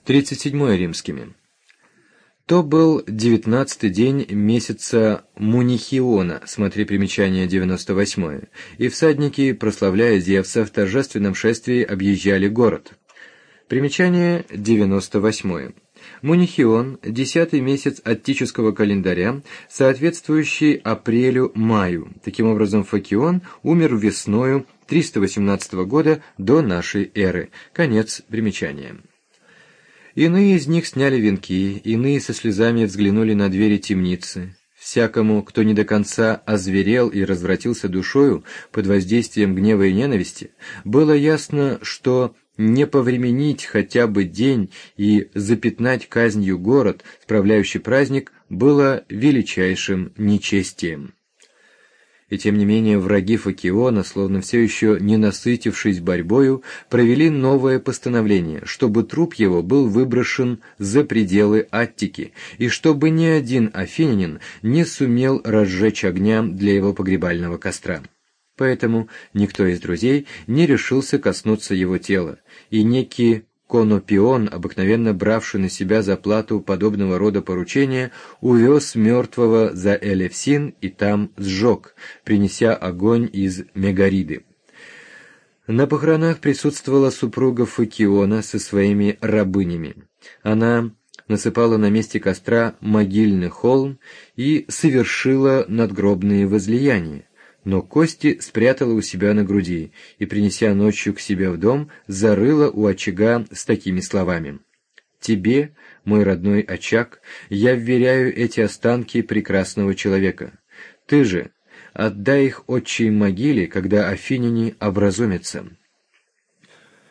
37 римскими. То был 19-й день месяца Мунихиона, смотри примечание 98, и всадники, прославляя Зевса, в торжественном шествии объезжали город. Примечание 98. Мунихион – 10-й месяц аттического календаря, соответствующий апрелю-маю. Таким образом, Фокион умер весною 318 года до нашей эры. Конец примечания. Иные из них сняли венки, иные со слезами взглянули на двери темницы. Всякому, кто не до конца озверел и развратился душою под воздействием гнева и ненависти, было ясно, что не повременить хотя бы день и запятнать казнью город, справляющий праздник, было величайшим нечестием. И тем не менее враги Фокиона, словно все еще не насытившись борьбою, провели новое постановление, чтобы труп его был выброшен за пределы Аттики, и чтобы ни один афинянин не сумел разжечь огня для его погребального костра. Поэтому никто из друзей не решился коснуться его тела, и некий Конопион, обыкновенно бравший на себя за плату подобного рода поручения, увез мертвого за Элевсин и там сжег, принеся огонь из Мегариды. На похоронах присутствовала супруга Фокиона со своими рабынями. Она насыпала на месте костра могильный холм и совершила надгробные возлияния, но кости спрятала у себя на груди и, принеся ночью к себе в дом, зарыла у очага с такими словами: «Тебе, мой родной очаг, я вверяю эти останки прекрасного человека. Ты же отдай их отчей могиле, когда афиняне образумятся».